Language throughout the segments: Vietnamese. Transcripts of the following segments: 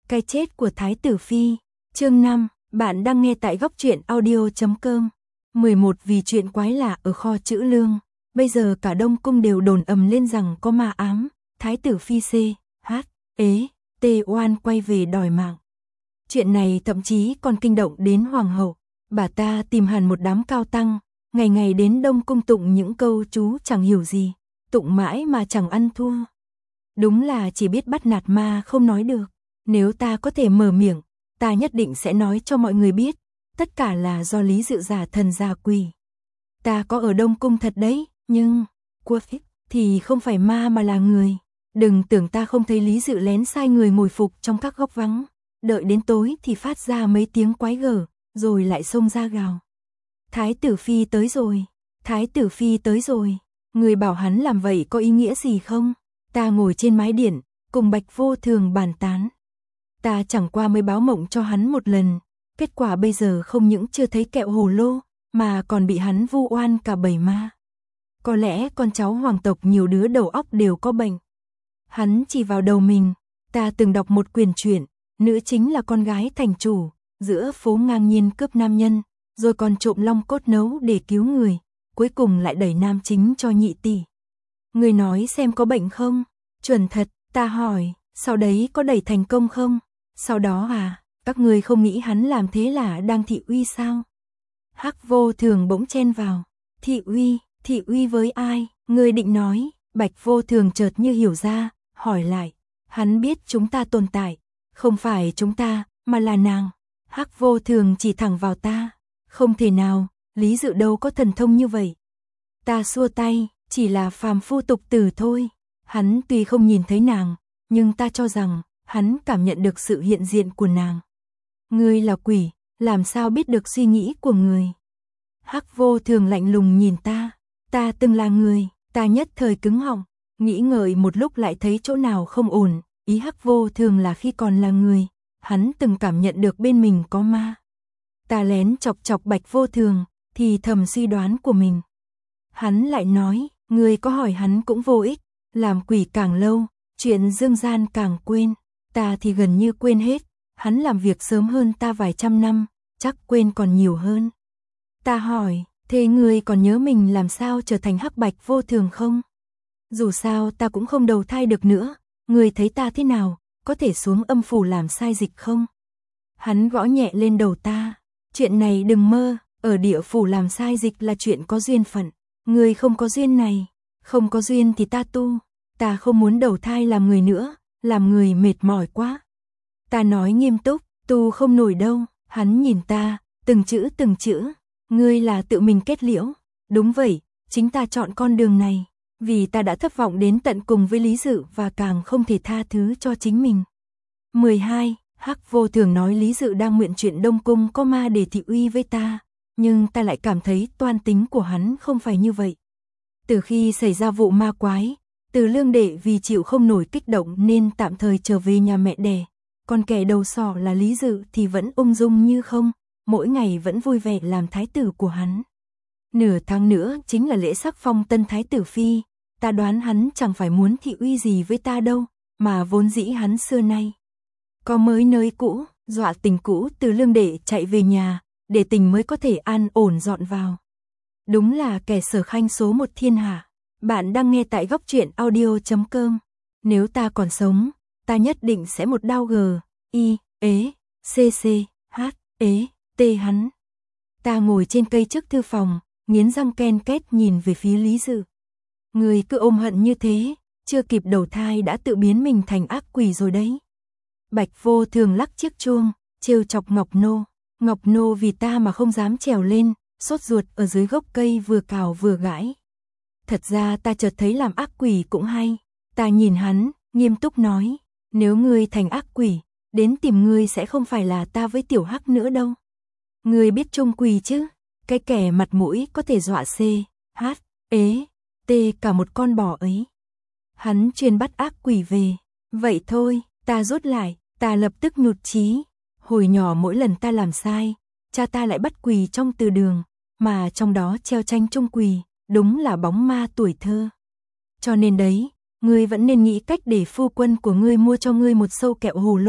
Cái chết của Thái tử Phi. Chương 5, bạn đang nghe tại góc truyện audio.com. 11 Vì chuyện quái lạ ở kho trữ lương. Bây giờ cả Đông Cung đều đồn ầm lên rằng có ma ám. Thái tử Phi oan quay về đòi mạng. Chuyện này thậm chí còn kinh động đến Hoàng hậu. Bà ta tìm hẳn một đám cao tăng, ngày ngày đến Đông Cung tụng những câu chú chẳng hiểu gì, tụng mãi mà chẳng ăn thua. Đúng là chỉ biết bắt nạt ma không nói được. Nếu ta có thể mở miệng, ta nhất định sẽ nói cho mọi người biết, tất cả là do Lý Dự giả thần giả quỷ. Ta có ở Đông Cung thật đấy, nhưng quốc thì không phải ma mà là người. Đừng tưởng ta không thấy Lý Dự lén sai người mồi phục trong các góc vắng, đợi đến tối thì phát ra mấy tiếng quái gở, rồi lại xông ra gào. Thái tử Phi tới rồi, Thái tử Phi tới rồi. Người bảo hắn làm vậy có ý nghĩa gì không? Ta ngồi trên mái điện, cùng Bạch Vô Thường bàn tán. Ta chẳng qua mới báo mộng cho hắn một lần, kết quả bây giờ không những chưa thấy kẹo hồ lô, mà còn bị hắn vu oan cả bầy ma. Có lẽ con cháu hoàng tộc nhiều đứa đầu óc đều có bệnh. Hắn chỉ vào đầu mình. Ta từng đọc một quyển truyện, nữ chính là con gái thành chủ, giữa phố ngang nhiên cướp nam nhân, rồi còn trộm long cốt nấu để cứu người, cuối cùng lại đẩy nam chính cho nhị tỷ. Người nói xem có bệnh không? Chuẩn thật, ta hỏi, sau đấy có đẩy thành công không? Sau đó các người không nghĩ hắn làm thế là đang thị uy sao? Hắc Vô Thường bỗng chen vào. Thị uy với ai? Người định nói? Bạch Vô Thường chợt như hiểu ra, hỏi lại. Hắn biết chúng ta tồn tại, không phải chúng ta, mà là nàng. Hắc Vô Thường chỉ thẳng vào ta. Không thể nào, Lý Dự đâu có thần thông như vậy. Ta xua tay, chỉ là phàm phu tục tử thôi. Hắn tuy không nhìn thấy nàng, nhưng ta cho rằng hắn cảm nhận được sự hiện diện của nàng. Ngươi là quỷ, làm sao biết được suy nghĩ của người? Hắc Vô Thường lạnh lùng nhìn ta. Ta từng là người. Ta nhất thời cứng họng, nghĩ ngợi một lúc lại thấy chỗ nào không ổn. Ý Hắc Vô Thường là khi còn là người, hắn từng cảm nhận được bên mình có ma. Ta lén chọc chọc Bạch Vô Thường, thì thầm suy đoán của mình. Hắn lại nói, người có hỏi hắn cũng vô ích, làm quỷ càng lâu, chuyện dương gian càng quên. Ta thì gần như quên hết, hắn làm việc sớm hơn ta vài trăm năm, chắc quên còn nhiều hơn. Ta hỏi, thế người còn nhớ mình làm sao trở thành Hắc Bạch Vô Thường không? Dù sao ta cũng không đầu thai được nữa, người thấy ta thế nào, có thể xuống âm phủ làm sai dịch không? Hắn gõ nhẹ lên đầu ta, chuyện này đừng mơ, ở địa phủ làm sai dịch là chuyện có duyên phận, người không có duyên này, không có duyên thì ta tu, ta không muốn đầu thai làm người nữa, làm người mệt mỏi quá. Ta nói nghiêm túc, tu không nổi đâu. Hắn nhìn ta, từng chữ, ngươi là tự mình kết liễu. Đúng vậy, chính ta chọn con đường này, vì ta đã thất vọng đến tận cùng với Lý Dự và càng không thể tha thứ cho chính mình. 12. Hắc Vô Thường nói Lý Dự đang nguyện chuyện Đông Cung có ma để thị uy với ta, nhưng ta lại cảm thấy toan tính của hắn không phải như vậy. Từ khi xảy ra vụ ma quái, Từ Lương đệ vì chịu không nổi kích động nên tạm thời trở về nhà mẹ đẻ, còn kẻ đầu sỏ là Lý Dự thì vẫn ung dung như không, mỗi ngày vẫn vui vẻ làm thái tử của hắn. Nửa tháng nữa chính là lễ sắc phong tân thái tử Phi, ta đoán hắn chẳng phải muốn thị uy gì với ta đâu, mà vốn dĩ hắn xưa nay có mới nơi cũ, dọa tình cũ Từ Lương đệ chạy về nhà, để tình mới có thể an ổn dọn vào. Đúng là kẻ sở khanh số một thiên hạ. Bạn đang nghe tại góc truyện audio.com. Nếu ta còn sống, ta nhất định sẽ một đao T hắn. Ta ngồi trên cây trước thư phòng, nghiến răng ken két nhìn về phía Lý Dự. Người cứ ôm hận như thế, chưa kịp đầu thai đã tự biến mình thành ác quỷ rồi đấy. Bạch Vô Thường lắc chiếc chuông, trêu chọc Ngọc Nô. Ngọc Nô vì ta mà không dám trèo lên, sốt ruột ở dưới gốc cây vừa cào vừa gãi. Thật ra ta chợt thấy làm ác quỷ cũng hay. Ta nhìn hắn, nghiêm túc nói, nếu ngươi thành ác quỷ, đến tìm ngươi sẽ không phải là ta với Tiểu Hắc nữa đâu. Ngươi biết trông quỷ chứ, cái kẻ mặt mũi có thể dọa cả một con bò ấy. Hắn chuyên bắt ác quỷ về. Vậy thôi, ta rút lại, ta lập tức nhụt chí. Hồi nhỏ mỗi lần ta làm sai, cha ta lại bắt quỳ trong từ đường, mà trong đó treo tranh chung quỳ, đúng là bóng ma tuổi thơ. Cho nên đấy, ngươi vẫn nên nghĩ cách để phu quân của ngươi mua cho ngươi một sâu kẹo hồ lô,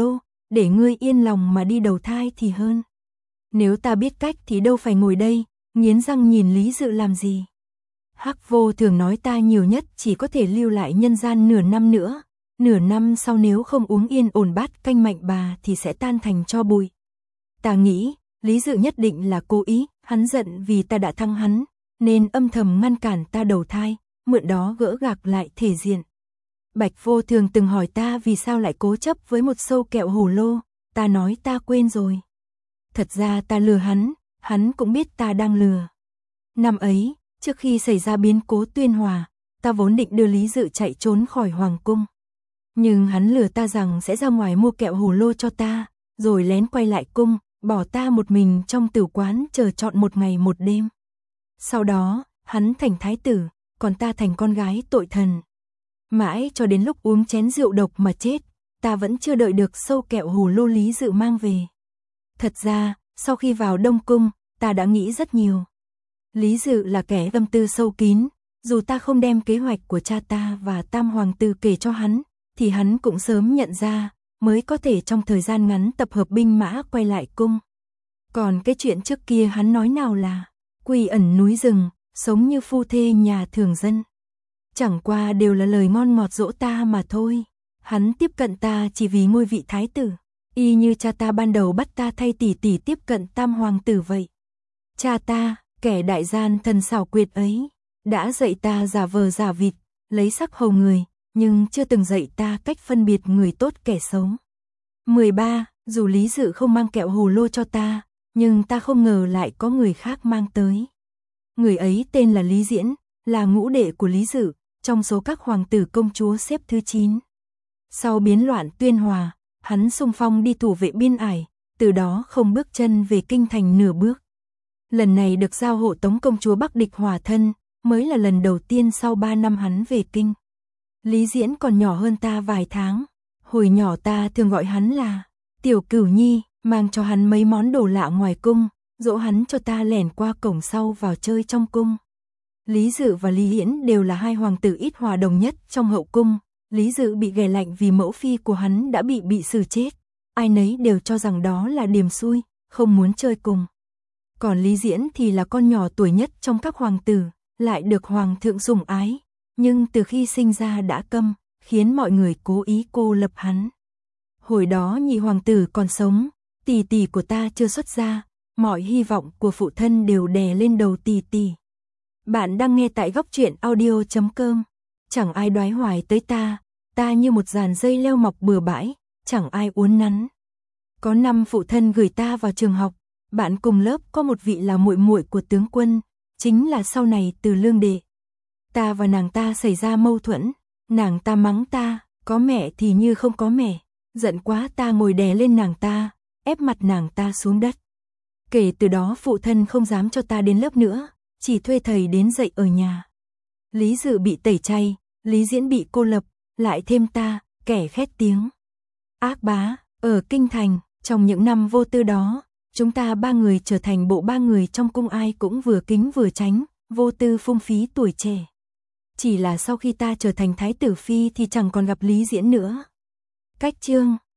để ngươi yên lòng mà đi đầu thai thì hơn. Nếu ta biết cách thì đâu phải ngồi đây, nghiến răng nhìn Lý Dự làm gì. Hắc Vô Thường nói ta nhiều nhất chỉ có thể lưu lại nhân gian nửa năm nữa, nửa năm sau nếu không uống yên ổn bát canh mạnh bà thì sẽ tan thành tro bụi. Ta nghĩ, Lý Dự nhất định là cố ý, hắn giận vì ta đã thắng hắn, nên âm thầm ngăn cản ta đầu thai, mượn đó gỡ gạc lại thể diện. Bạch Vô Thường từng hỏi ta vì sao lại cố chấp với một sâu kẹo hồ lô, ta nói ta quên rồi. Thật ra ta lừa hắn cũng biết ta đang lừa. Năm ấy, trước khi xảy ra biến cố Tuyên Hòa, ta vốn định đưa Lý Dự chạy trốn khỏi Hoàng cung. Nhưng hắn lừa ta rằng sẽ ra ngoài mua kẹo hồ lô cho ta, rồi lén quay lại cung, bỏ ta một mình trong tử quán chờ trọn một ngày một đêm. Sau đó, hắn thành thái tử, còn ta thành con gái tội thần. Mãi cho đến lúc uống chén rượu độc mà chết, ta vẫn chưa đợi được sâu kẹo hồ lô Lý Dự mang về. Thật ra, sau khi vào Đông Cung, ta đã nghĩ rất nhiều. Lý Dự là kẻ tâm tư sâu kín, dù ta không đem kế hoạch của cha ta và Tam Hoàng tử kể cho hắn, thì hắn cũng sớm nhận ra, mới có thể trong thời gian ngắn tập hợp binh mã quay lại cung. Còn cái chuyện trước kia hắn nói nào là quy ẩn núi rừng, sống như phu thê nhà thường dân. Chẳng qua đều là lời ngon ngọt dỗ ta mà thôi. Hắn tiếp cận ta chỉ vì ngôi vị thái tử, y như cha ta ban đầu bắt ta thay tỷ tỷ tiếp cận Tam Hoàng tử vậy. Cha ta, kẻ đại gian thần xảo quyệt ấy, đã dạy ta giả vờ giả vịt, lấy sắc hầu người, nhưng chưa từng dạy ta cách phân biệt người tốt kẻ xấu. 13. Dù Lý Dự không mang kẹo hồ lô cho ta, nhưng ta không ngờ lại có người khác mang tới. Người ấy tên là Lý Diễn, là ngũ đệ của Lý Dự, trong số các hoàng tử công chúa xếp thứ 9. Sau biến loạn Tuyên Hòa, hắn xung phong đi thủ vệ biên ải, từ đó không bước chân về kinh thành nửa bước. Lần này được giao hộ tống công chúa Bắc Địch hòa thân, mới là lần đầu tiên sau 3 năm hắn về kinh. Lý Diễn còn nhỏ hơn ta vài tháng, hồi nhỏ ta thường gọi hắn là Tiểu Cửu Nhi, mang cho hắn mấy món đồ lạ ngoài cung, dỗ hắn cho ta lẻn qua cổng sau vào chơi trong cung. Lý Dự và Lý Hiển đều là hai hoàng tử ít hòa đồng nhất trong hậu cung. Lý Dự bị ghẻ lạnh vì mẫu phi của hắn đã bị xử chết. Ai nấy đều cho rằng đó là điềm xui, không muốn chơi cùng. Còn Lý Diễn thì là con nhỏ tuổi nhất trong các hoàng tử, lại được hoàng thượng sủng ái, nhưng từ khi sinh ra đã câm, khiến mọi người cố ý cô lập hắn. Hồi đó nhị hoàng tử còn sống, tỷ tỷ của ta chưa xuất gia, mọi hy vọng của phụ thân đều đè lên đầu tỷ tỷ. Bạn đang nghe tại Góc Truyện Audio.com. Chẳng ai đoái hoài tới ta như một dàn dây leo mọc bừa bãi, chẳng ai uốn nắn. Có năm phụ thân gửi ta vào trường học, bạn cùng lớp có một vị là muội muội của tướng quân, chính là sau này Từ Lương đệ. Ta và nàng ta xảy ra mâu thuẫn, nàng ta mắng ta, có mẹ thì như không có mẹ, giận quá ta ngồi đè lên nàng ta, ép mặt nàng ta xuống đất. Kể từ đó phụ thân không dám cho ta đến lớp nữa, chỉ thuê thầy đến dạy ở nhà. Lý Dự bị tẩy chay, Lý Diễn bị cô lập, lại thêm ta, kẻ khét tiếng. Ác bá, ở kinh thành, trong những năm vô tư đó, chúng ta 3 người trở thành bộ 3 người trong cung ai cũng vừa kính vừa tránh, vô tư phung phí tuổi trẻ. Chỉ là sau khi ta trở thành thái tử phi thì chẳng còn gặp Lý Diễn nữa. Cách chương